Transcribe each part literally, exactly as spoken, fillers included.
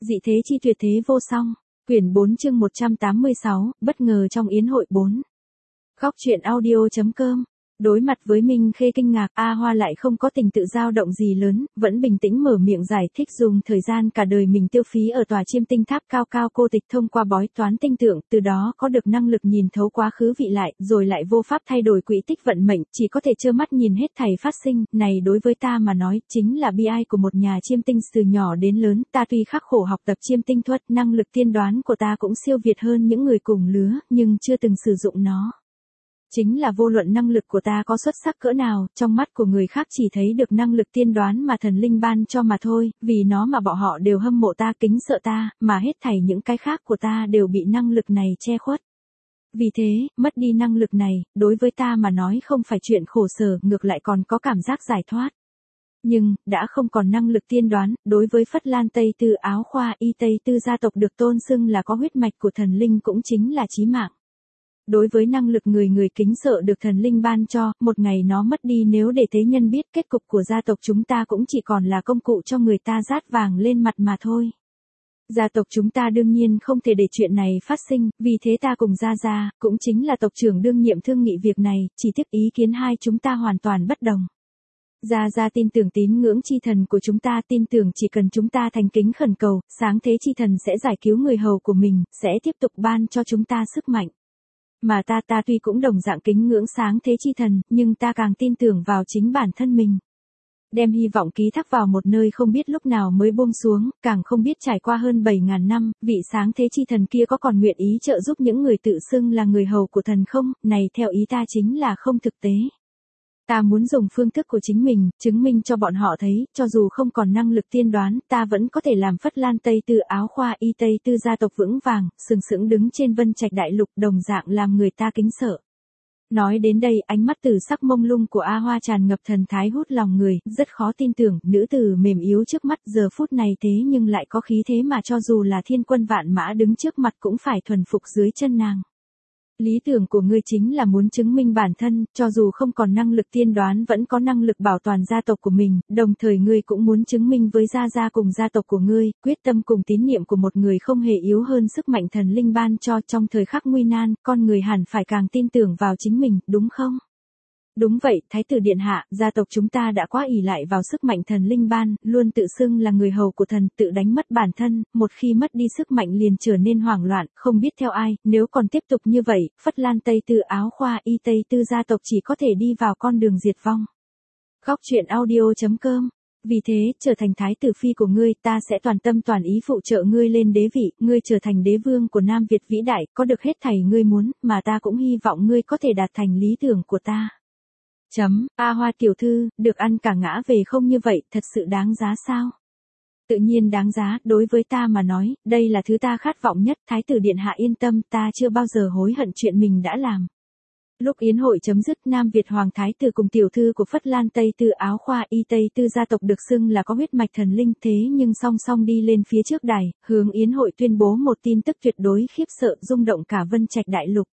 Dị thế chi tuyệt thế vô song. Quyển bốn chương một trăm tám mươi sáu, bất ngờ trong yến hội bốn. Góc truyện audio.com. Đối mặt với Minh Khê kinh ngạc, A Hoa lại không có tình tự dao động gì lớn, vẫn bình tĩnh mở miệng giải thích dùng thời gian cả đời mình tiêu phí ở tòa chiêm tinh tháp cao cao cô tịch thông qua bói toán tinh tượng, từ đó có được năng lực nhìn thấu quá khứ vị lại, rồi lại vô pháp thay đổi quỹ tích vận mệnh, chỉ có thể trơ mắt nhìn hết thảy phát sinh, này đối với ta mà nói, chính là bi ai của một nhà chiêm tinh từ nhỏ đến lớn, ta tuy khắc khổ học tập chiêm tinh thuật, năng lực tiên đoán của ta cũng siêu việt hơn những người cùng lứa, nhưng chưa từng sử dụng nó. Chính là vô luận năng lực của ta có xuất sắc cỡ nào, trong mắt của người khác chỉ thấy được năng lực tiên đoán mà thần linh ban cho mà thôi, vì nó mà bọn họ đều hâm mộ ta, kính sợ ta, mà hết thảy những cái khác của ta đều bị năng lực này che khuất. Vì thế, mất đi năng lực này, đối với ta mà nói không phải chuyện khổ sở, ngược lại còn có cảm giác giải thoát. Nhưng, đã không còn năng lực tiên đoán, đối với Phất Lan Tây Tư Áo Khoa Y Tây Tư gia tộc được tôn xưng là có huyết mạch của thần linh cũng chính là chí mạng. Đối với năng lực người người kính sợ được thần linh ban cho, một ngày nó mất đi nếu để thế nhân biết kết cục của gia tộc chúng ta cũng chỉ còn là công cụ cho người ta rát vàng lên mặt mà thôi. Gia tộc chúng ta đương nhiên không thể để chuyện này phát sinh, vì thế ta cùng Gia Gia, cũng chính là tộc trưởng đương nhiệm thương nghị việc này, chỉ tiếp ý kiến hai chúng ta hoàn toàn bất đồng. Gia Gia tin tưởng tín ngưỡng chi thần của chúng ta, tin tưởng chỉ cần chúng ta thành kính khẩn cầu, sáng thế chi thần sẽ giải cứu người hầu của mình, sẽ tiếp tục ban cho chúng ta sức mạnh. Mà ta ta tuy cũng đồng dạng kính ngưỡng sáng thế chi thần, nhưng ta càng tin tưởng vào chính bản thân mình. Đem hy vọng ký thác vào một nơi không biết lúc nào mới buông xuống, càng không biết trải qua hơn bảy ngàn năm, vị sáng thế chi thần kia có còn nguyện ý trợ giúp những người tự xưng là người hầu của thần không, này theo ý ta chính là không thực tế. Ta muốn dùng phương thức của chính mình, chứng minh cho bọn họ thấy, cho dù không còn năng lực tiên đoán, ta vẫn có thể làm Phất Lan Tây Tư Áo Khoa Y Tây Tư gia tộc vững vàng, sừng sững đứng trên vân trạch đại lục, đồng dạng làm người ta kính sợ. Nói đến đây, ánh mắt tử sắc mông lung của A Hoa tràn ngập thần thái hút lòng người, rất khó tin tưởng, nữ tử mềm yếu trước mắt giờ phút này thế nhưng lại có khí thế mà cho dù là thiên quân vạn mã đứng trước mặt cũng phải thuần phục dưới chân nàng. Lý tưởng của ngươi chính là muốn chứng minh bản thân, cho dù không còn năng lực tiên đoán vẫn có năng lực bảo toàn gia tộc của mình, đồng thời ngươi cũng muốn chứng minh với Gia Gia cùng gia tộc của ngươi, quyết tâm cùng tín niệm của một người không hề yếu hơn sức mạnh thần linh ban cho trong thời khắc nguy nan, con người hẳn phải càng tin tưởng vào chính mình, đúng không? Đúng vậy, Thái tử Điện Hạ, gia tộc chúng ta đã quá ỷ lại vào sức mạnh thần linh ban, luôn tự xưng là người hầu của thần, tự đánh mất bản thân, một khi mất đi sức mạnh liền trở nên hoảng loạn, không biết theo ai, nếu còn tiếp tục như vậy, Phất Lan Tây Tư Áo Khoa Y Tây Tư gia tộc chỉ có thể đi vào con đường diệt vong. Góc truyện audio.com. Vì thế, trở thành thái tử phi của ngươi, ta sẽ toàn tâm toàn ý phụ trợ ngươi lên đế vị, ngươi trở thành đế vương của Nam Việt vĩ đại, có được hết thảy ngươi muốn, mà ta cũng hy vọng ngươi có thể đạt thành lý tưởng của ta. Chấm, A Hoa tiểu thư, được ăn cả ngã về không như vậy, thật sự đáng giá sao? Tự nhiên đáng giá, đối với ta mà nói, đây là thứ ta khát vọng nhất, Thái tử Điện Hạ yên tâm, ta chưa bao giờ hối hận chuyện mình đã làm. Lúc yến hội chấm dứt, Nam Việt Hoàng Thái tử cùng tiểu thư của Phất Lan Tây Tư Áo Khoa Y Tây Tư gia tộc được xưng là có huyết mạch thần linh thế nhưng song song đi lên phía trước đài, hướng yến hội tuyên bố một tin tức tuyệt đối khiếp sợ rung động cả vân trạch đại lục.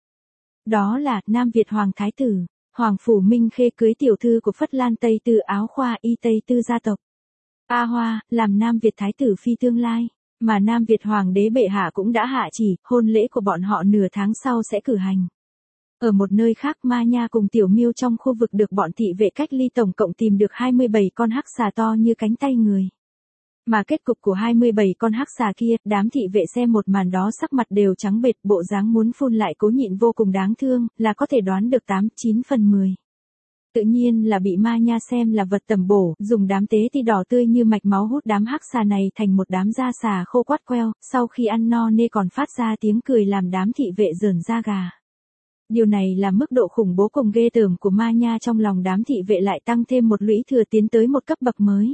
Đó là, Nam Việt Hoàng Thái tử. Hoàng phủ Minh Khê cưới tiểu thư của Phất Lan Tây Tư Áo Khoa Y Tây Tư gia tộc. A Hoa, làm Nam Việt Thái tử phi tương lai, mà Nam Việt Hoàng đế bệ hạ cũng đã hạ chỉ, hôn lễ của bọn họ nửa tháng sau sẽ cử hành. Ở một nơi khác, Ma Nha cùng Tiểu Miêu trong khu vực được bọn thị vệ cách ly tổng cộng tìm được hai mươi bảy con hắc xà to như cánh tay người. Mà kết cục của hai mươi bảy con hắc xà kia, đám thị vệ xem một màn đó sắc mặt đều trắng bệch, bộ dáng muốn phun lại cố nhịn vô cùng đáng thương, là có thể đoán được tám chín phần mười. Tự nhiên là bị Ma Nha xem là vật tầm bổ, dùng đám tế ti đỏ tươi như mạch máu hút đám hắc xà này thành một đám da xà khô quắt queo, sau khi ăn no nê còn phát ra tiếng cười làm đám thị vệ rởn da gà. Điều này là mức độ khủng bố cùng ghê tởm của Ma Nha trong lòng đám thị vệ lại tăng thêm một lũy thừa tiến tới một cấp bậc mới.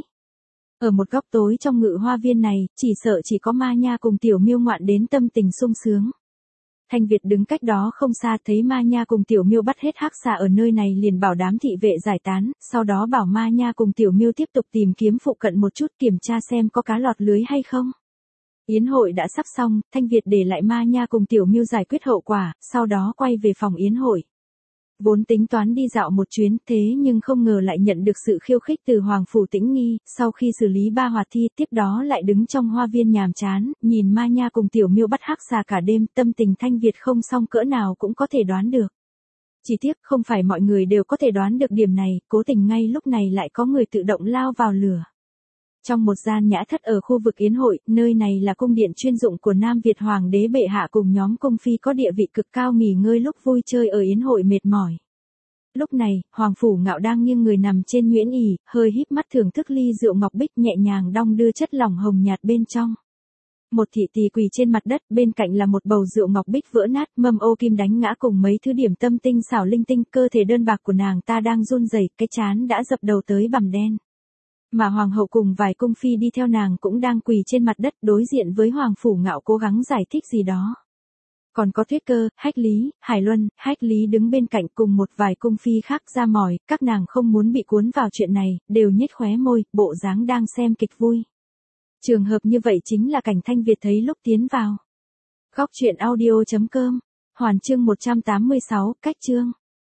Ở một góc tối trong ngự hoa viên này, chỉ sợ chỉ có Ma Nha cùng Tiểu Miêu ngoạn đến tâm tình sung sướng. Thanh Việt đứng cách đó không xa thấy Ma Nha cùng Tiểu Miêu bắt hết hắc xà ở nơi này liền bảo đám thị vệ giải tán, sau đó bảo Ma Nha cùng Tiểu Miêu tiếp tục tìm kiếm phụ cận một chút kiểm tra xem có cá lọt lưới hay không. Yến hội đã sắp xong, Thanh Việt để lại Ma Nha cùng Tiểu Miêu giải quyết hậu quả, sau đó quay về phòng yến hội. Vốn tính toán đi dạo một chuyến, thế nhưng không ngờ lại nhận được sự khiêu khích từ Hoàng Phủ Tĩnh Nghi, sau khi xử lý ba hoạt thi, tiếp đó lại đứng trong hoa viên nhàm chán, nhìn Ma Nha cùng Tiểu Miêu bắt hắc xà cả đêm, tâm tình Thanh Việt không xong cỡ nào cũng có thể đoán được. Chỉ tiếc không phải mọi người đều có thể đoán được điểm này, cố tình ngay lúc này lại có người tự động lao vào lửa. Trong một gian nhã thất ở khu vực yến hội, nơi này là cung điện chuyên dụng của Nam Việt Hoàng đế bệ hạ cùng nhóm cung phi có địa vị cực cao nghỉ ngơi lúc vui chơi ở yến hội mệt mỏi. Lúc này, Hoàng Phủ Ngạo đang nghiêng người nằm trên nhuyễn ỷ, hơi híp mắt thưởng thức ly rượu ngọc bích nhẹ nhàng đong đưa chất lỏng hồng nhạt bên trong. Một thị tỳ quỳ trên mặt đất, bên cạnh là một bầu rượu ngọc bích vỡ nát, mâm ô kim đánh ngã cùng mấy thứ điểm tâm tinh xảo linh tinh, cơ thể đơn bạc của nàng ta đang run rẩy, cái trán đã dập đầu tới bằm đen. Mà hoàng hậu cùng vài cung phi đi theo nàng cũng đang quỳ trên mặt đất đối diện với Hoàng Phủ Ngạo cố gắng giải thích gì đó. Còn có Tuyết Cơ, Hách Lý, Hải Luân, Hách Lý đứng bên cạnh cùng một vài cung phi khác ra mỏi, các nàng không muốn bị cuốn vào chuyện này, đều nhếch khóe môi, bộ dáng đang xem kịch vui. Trường hợp như vậy chính là cảnh Thanh Việt thấy lúc tiến vào. Góc truyện audio chấm com, Hoàn chương một trăm tám mươi sáu, cách chương.